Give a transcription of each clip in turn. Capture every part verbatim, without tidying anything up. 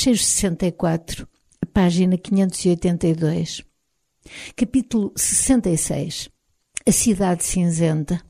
Fecheiros sessenta e quatro, página quinhentos e oitenta e dois. Capítulo sessenta e seis. A Cidade Cinzenta.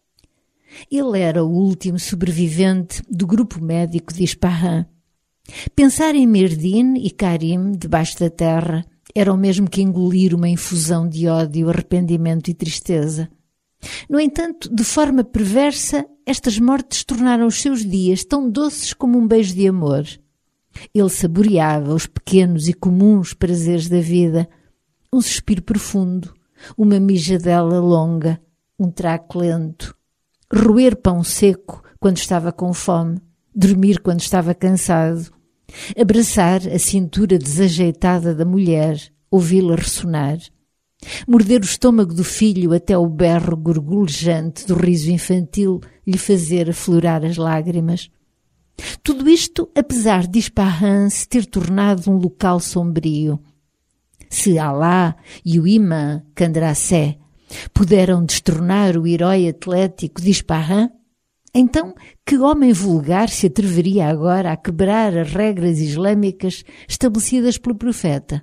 Ele era o último sobrevivente do grupo médico de Ispahan. Pensar em Merdin e Karim debaixo da terra era o mesmo que engolir uma infusão de ódio, arrependimento e tristeza. No entanto, de forma perversa, estas mortes tornaram os seus dias tão doces como um beijo de amor. Ele saboreava os pequenos e comuns prazeres da vida, um suspiro profundo, uma mijadela longa, um traque lento, roer pão seco quando estava com fome, dormir quando estava cansado, abraçar a cintura desajeitada da mulher, ouvi-la ressonar, morder o estômago do filho até o berro gorgolejante do riso infantil lhe fazer aflorar as lágrimas. Tudo isto apesar de Ispahan se ter tornado um local sombrio. Se Alá e o imã Candrassé puderam destronar o herói atlético de Ispahan, então que homem vulgar se atreveria agora a quebrar as regras islâmicas estabelecidas pelo profeta?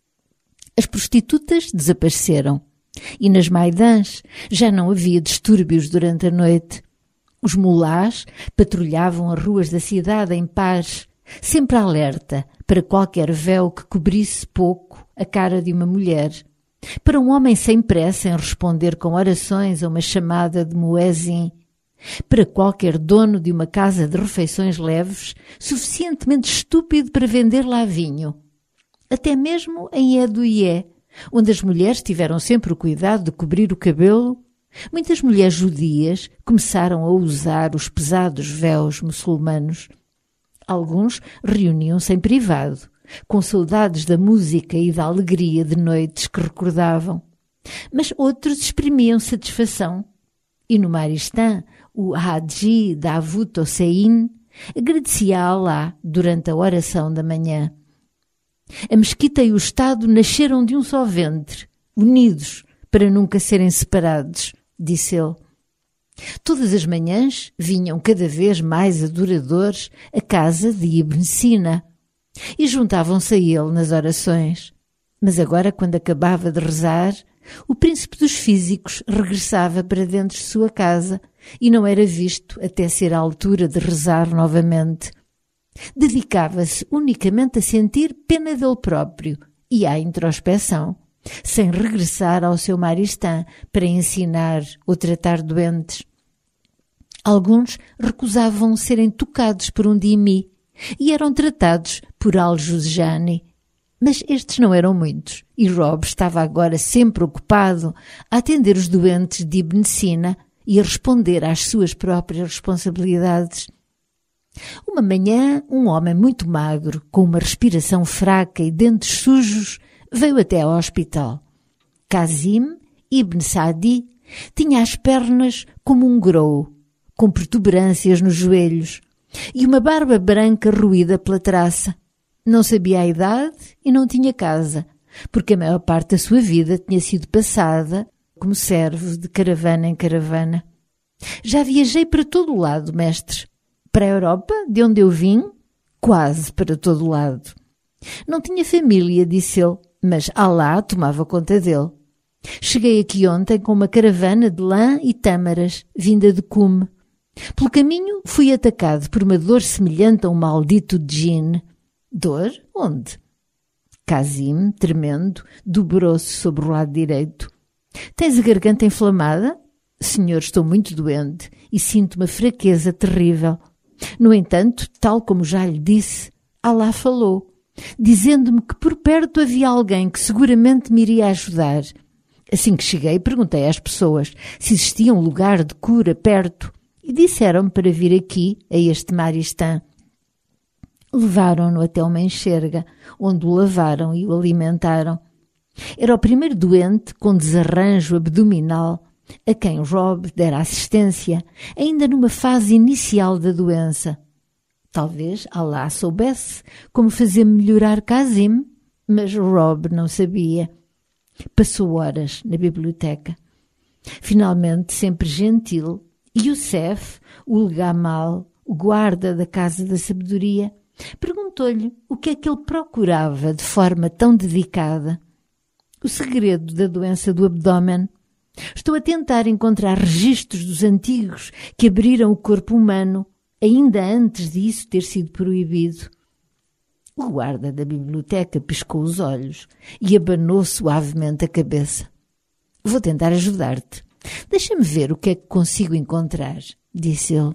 As prostitutas desapareceram e nas maidãs já não havia distúrbios durante a noite. Os mulás patrulhavam as ruas da cidade em pares, sempre alerta para qualquer véu que cobrisse pouco a cara de uma mulher, para um homem sem pressa em responder com orações a uma chamada de muezin, para qualquer dono de uma casa de refeições leves suficientemente estúpido para vender lá vinho. Até mesmo em Edoié, onde as mulheres tiveram sempre o cuidado de cobrir o cabelo, muitas mulheres judias começaram a usar os pesados véus muçulmanos. Alguns reuniam-se em privado, com saudades da música e da alegria de noites que recordavam. Mas outros exprimiam satisfação. E no Maristã, o Hadji Davut Hossein agradecia a Alá durante a oração da manhã. A mesquita e o Estado nasceram de um só ventre, unidos para nunca serem separados, disse ele. Todas as manhãs vinham cada vez mais adoradores à casa de Ibn Sina e juntavam-se a ele nas orações. Mas agora, quando acabava de rezar, o príncipe dos físicos regressava para dentro de sua casa e não era visto até ser a altura de rezar novamente. Dedicava-se unicamente a sentir pena dele próprio e à introspeção, sem regressar ao seu Maristã para ensinar ou tratar doentes. Alguns recusavam serem tocados por um dhimmi e eram tratados por al-Juzjani. Mas estes não eram muitos, e Rob estava agora sempre ocupado a atender os doentes de Ibn Sina e a responder às suas próprias responsabilidades. Uma manhã, um homem muito magro, com uma respiração fraca e dentes sujos, veio até ao hospital. Kazim Ibn Sadi tinha as pernas como um grou, com protuberâncias nos joelhos, e uma barba branca roída pela traça. Não sabia a idade e não tinha casa, porque a maior parte da sua vida tinha sido passada como servo de caravana em caravana. Já viajei para todo o lado, mestre. Para a Europa, de onde eu vim, quase para todo o lado. Não tinha família, disse ele, mas Alá tomava conta dele. Cheguei aqui ontem com uma caravana de lã e tâmaras, vinda de Cume. Pelo caminho fui atacado por uma dor semelhante a um maldito djinn. Dor? Onde? Kazim, tremendo, dobrou-se sobre o lado direito. Tens a garganta inflamada? Senhor, estou muito doente e sinto uma fraqueza terrível. No entanto, tal como já lhe disse, Alá falou, dizendo-me que por perto havia alguém que seguramente me iria ajudar. Assim que cheguei, perguntei às pessoas se existia um lugar de cura perto e disseram-me para vir aqui, a este Maristã. Levaram-no até uma enxerga, onde o lavaram e o alimentaram. Era o primeiro doente com desarranjo abdominal a quem Rob dera assistência, ainda numa fase inicial da doença. Talvez Alá soubesse como fazer melhorar Kazim, mas Rob não sabia. Passou horas na biblioteca. Finalmente, sempre gentil, Youssef, o Gamal, o guarda da Casa da Sabedoria, Perguntou-lhe o que é que ele procurava de forma tão dedicada. O segredo da doença do abdômen. Estou a tentar encontrar registros dos antigos que abriram o corpo humano, ainda antes disso ter sido proibido. O guarda da biblioteca piscou os olhos e abanou suavemente a cabeça. Vou tentar ajudar-te. Deixa-me ver o que é que consigo encontrar, disse ele.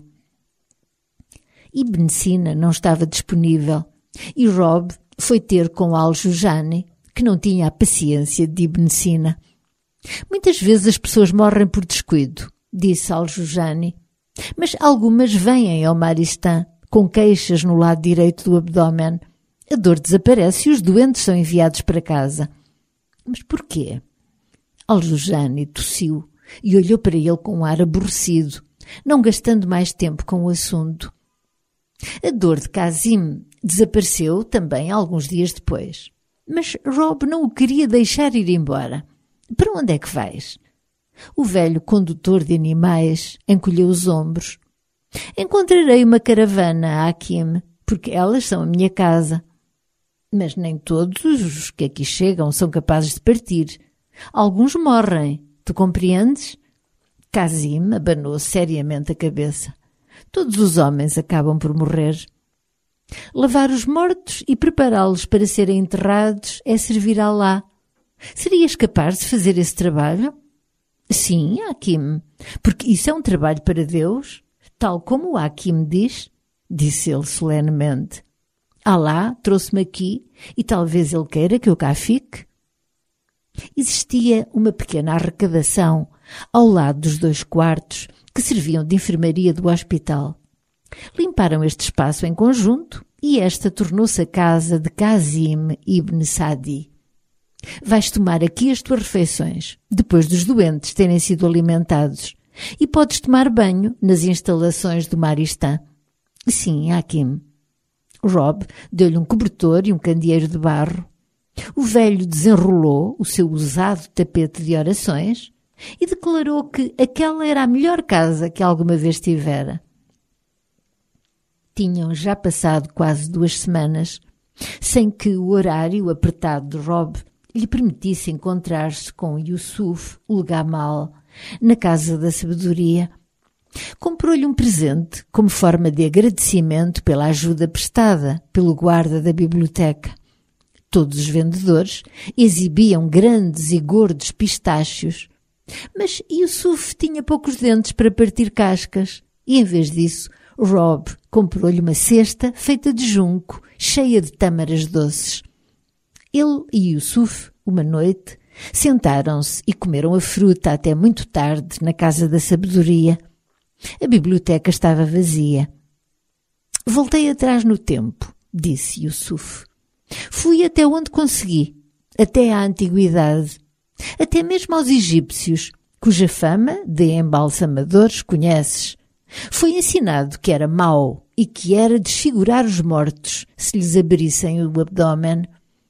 Ibn Sina não estava disponível e Rob foi ter com Al-Juzani, que não tinha a paciência de Ibn Sina. Muitas vezes as pessoas morrem por descuido, disse Al-Juzani, mas algumas vêm ao Maristã com queixas no lado direito do abdômen. A dor desaparece e os doentes são enviados para casa. Mas porquê? Al-Juzani tossiu e olhou para ele com um ar aborrecido, não gastando mais tempo com o assunto. A dor de Kazim desapareceu também alguns dias depois. Mas Rob não o queria deixar ir embora. Para onde é que vais? O velho condutor de animais encolheu os ombros. Encontrarei uma caravana, Hakim, porque elas são a minha casa. Mas nem todos os que aqui chegam são capazes de partir. Alguns morrem, tu compreendes? Kazim abanou seriamente a cabeça. Todos os homens acabam por morrer. Lavar os mortos e prepará-los para serem enterrados é servir a Alá. Serias capaz de fazer esse trabalho? Sim, Hakim, porque isso é um trabalho para Deus, tal como o Hakim diz, disse ele solenemente. Alá trouxe-me aqui e talvez ele queira que eu cá fique. Existia uma pequena arrecadação ao lado dos dois quartos que serviam de enfermaria do hospital. Limparam este espaço em conjunto e esta tornou-se a casa de Kazim ibn Sadi. Vais tomar aqui as tuas refeições, depois dos doentes terem sido alimentados, e podes tomar banho nas instalações do Maristã. Sim, Hakim. Rob deu-lhe um cobertor e um candeeiro de barro. O velho desenrolou o seu usado tapete de orações e declarou que aquela era a melhor casa que alguma vez tivera. Tinham já passado quase duas semanas sem que o horário apertado de Rob lhe permitisse encontrar-se com Yusuf ul Gamal na Casa da Sabedoria. Comprou-lhe um presente como forma de agradecimento pela ajuda prestada pelo guarda da biblioteca. Todos os vendedores exibiam grandes e gordos pistácios, mas Yusuf tinha poucos dentes para partir cascas e, em vez disso, Rob comprou-lhe uma cesta feita de junco, cheia de tâmaras doces. Ele e Yusuf, uma noite, sentaram-se e comeram a fruta até muito tarde na Casa da Sabedoria. A biblioteca estava vazia. Voltei atrás no tempo, disse Yusuf. Fui até onde consegui, até à antiguidade, até mesmo aos egípcios, cuja fama de embalsamadores conheces. Foi ensinado que era mau e que era desfigurar os mortos se lhes abrissem o abdômen.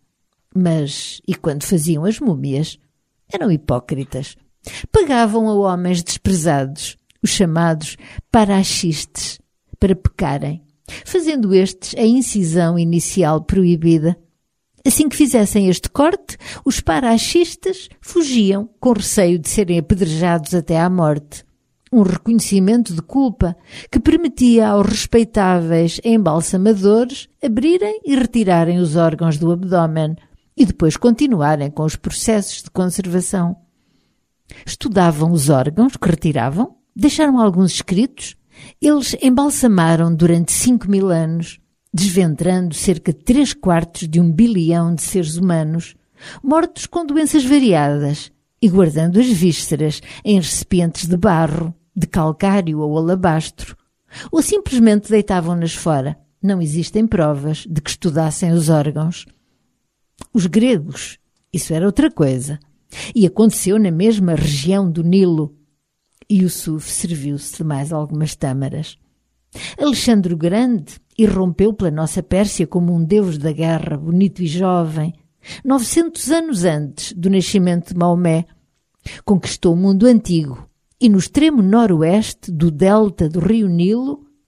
Mas, e quando faziam as múmias? Eram hipócritas. Pagavam a homens desprezados, os chamados paraxistes, para pecarem, fazendo estes a incisão inicial proibida. Assim que fizessem este corte, os paraxistas fugiam, com receio de serem apedrejados até à morte. Um reconhecimento de culpa que permitia aos respeitáveis embalsamadores abrirem e retirarem os órgãos do abdômen e depois continuarem com os processos de conservação. Estudavam os órgãos que retiravam, deixaram alguns escritos. Eles embalsamaram durante cinco mil anos, desventrando cerca de três quartos de um bilhão de seres humanos, mortos com doenças variadas, e guardando as vísceras em recipientes de barro, de calcário ou alabastro, ou simplesmente deitavam-nas fora. Não existem provas de que estudassem os órgãos. Os gregos, isso era outra coisa, e aconteceu na mesma região do Nilo. Yusuf serviu-se de mais algumas tâmaras. Alexandre o Grande irrompeu pela nossa Pérsia como um deus da guerra, bonito e jovem, novecentos anos antes do nascimento de Maomé. Conquistou o mundo antigo e no extremo noroeste do delta do rio Nilo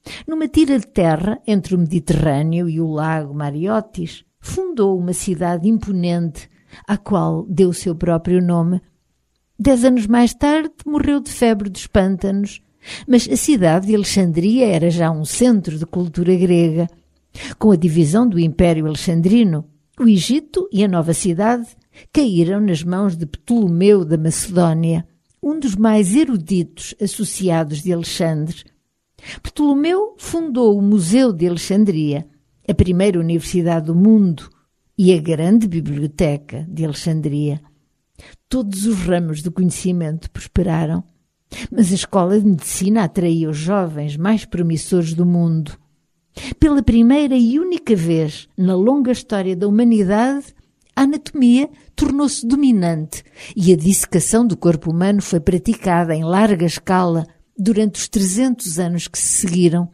Numa tira de terra entre o Mediterrâneo e o lago Mariotis, fundou uma cidade imponente, à qual deu o seu próprio nome. Dez anos mais tarde morreu de febre dos pântanos, mas a cidade de Alexandria era já um centro de cultura grega. Com a divisão do Império Alexandrino, o Egito e a nova cidade caíram nas mãos de Ptolomeu da Macedónia, um dos mais eruditos associados de Alexandre. Ptolomeu fundou o Museu de Alexandria, a primeira universidade do mundo, e a grande biblioteca de Alexandria. Todos os ramos do conhecimento prosperaram, mas a escola de medicina atraía os jovens mais promissores do mundo. Pela primeira e única vez na longa história da humanidade, a anatomia tornou-se dominante e a dissecação do corpo humano foi praticada em larga escala durante os trezentos anos que se seguiram.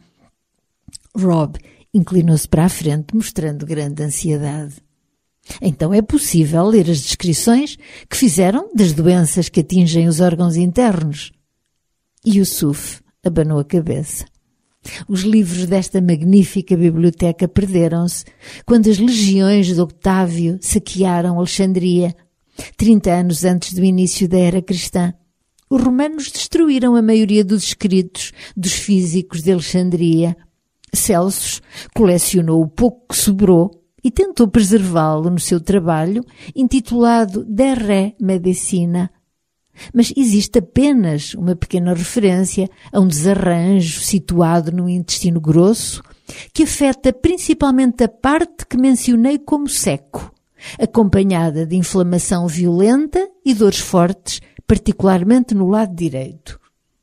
Rob inclinou-se para a frente, mostrando grande ansiedade. Então é possível ler as descrições que fizeram das doenças que atingem os órgãos internos. Yusuf abanou a cabeça. Os livros desta magnífica biblioteca perderam-se quando as legiões de Octávio saquearam Alexandria, trinta anos antes do início da era cristã. Os romanos destruíram a maioria dos escritos dos físicos de Alexandria. Celso colecionou o pouco que sobrou e tentou preservá-lo no seu trabalho intitulado De Re Medicina. Mas existe apenas uma pequena referência a um desarranjo situado no intestino grosso que afeta principalmente a parte que mencionei como seco, acompanhada de inflamação violenta e dores fortes, particularmente no lado direito.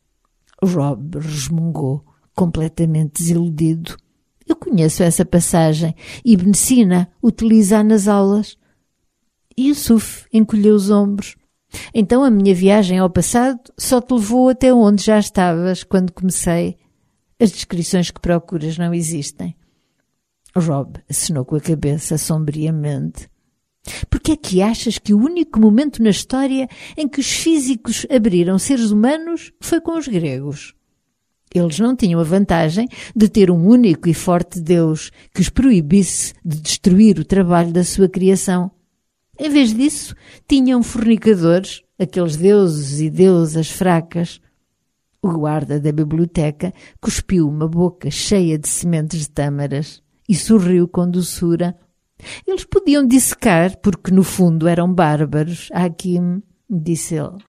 Rob resmungou, completamente desiludido. Eu conheço essa passagem e Ibn Sina utiliza-a nas aulas. Yusuf encolheu os ombros. Então a minha viagem ao passado só te levou até onde já estavas quando comecei. As descrições que procuras não existem. Rob acenou com a cabeça sombriamente. Por que é que achas que o único momento na história em que os físicos abriram seres humanos foi com os gregos? Eles não tinham a vantagem de ter um único e forte Deus que os proibisse de destruir o trabalho da sua criação. Em vez disso, tinham fornicadores, aqueles deuses e deusas fracas. O guarda da biblioteca cuspiu uma boca cheia de sementes de tâmaras e sorriu com doçura. Eles podiam dissecar porque no fundo eram bárbaros, Hakim, disse ele.